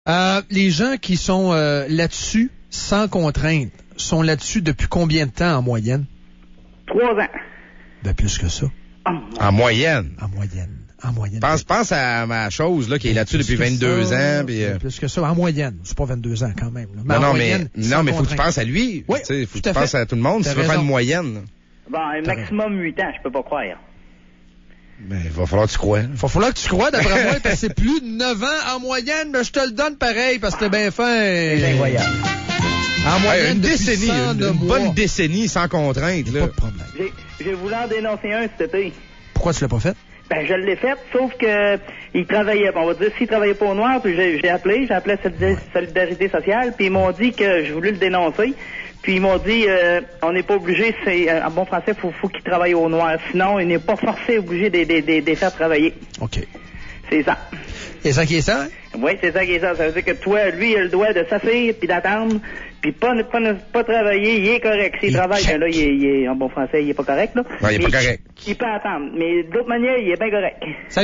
Les gens qui sont là-dessus, sans contrainte, sont là-dessus depuis combien de temps en moyenne? 3 ans. Ben, plus que ça. En moyenne. En moyenne. Pense à ma chose, là, qui est là-dessus depuis 22 ans, puis plus que ça. En moyenne. C'est pas 22 ans, quand même, là. Mais mais faut que tu penses à lui. Oui. Tu sais, faut que tu penses à tout le monde. Si tu veux faire une moyenne, là. Bon, un maximum 8 ans, je peux pas croire. Ben, il va falloir que tu crois. Il va falloir que tu crois, d'après moi, parce que c'est plus de 9 ans en moyenne, mais je te le donne pareil, parce que t'es bien fin. C'est incroyable. En moyenne, une depuis décennie, 109 une mois. bonne décennie sans contrainte, là. Pas de problème. J'ai voulu en dénoncer un cet été. Pourquoi tu l'as pas fait? Ben, je l'ai fait, sauf que il travaillait. Bon, on va dire, s'il travaillait pas au noir, puis j'ai appelé Solidarité sociale, puis ils m'ont dit que je voulais le dénoncer. Puis ils m'ont dit, on n'est pas obligé, en bon français, faut qu'il travaille au noir. Sinon, il n'est pas forcé, obligé de les faire travailler. OK. C'est ça. C'est ça qui est ça? Oui, c'est ça qui est ça. Ça veut dire que toi, lui, il a le droit de s'asseoir puis d'attendre, puis pas travailler, il est correct. S'il travaille, ben là, il est, en bon français, il est pas correct, là. Ouais, il est pas correct. Il peut attendre. Mais d'autre manière, il est bien correct.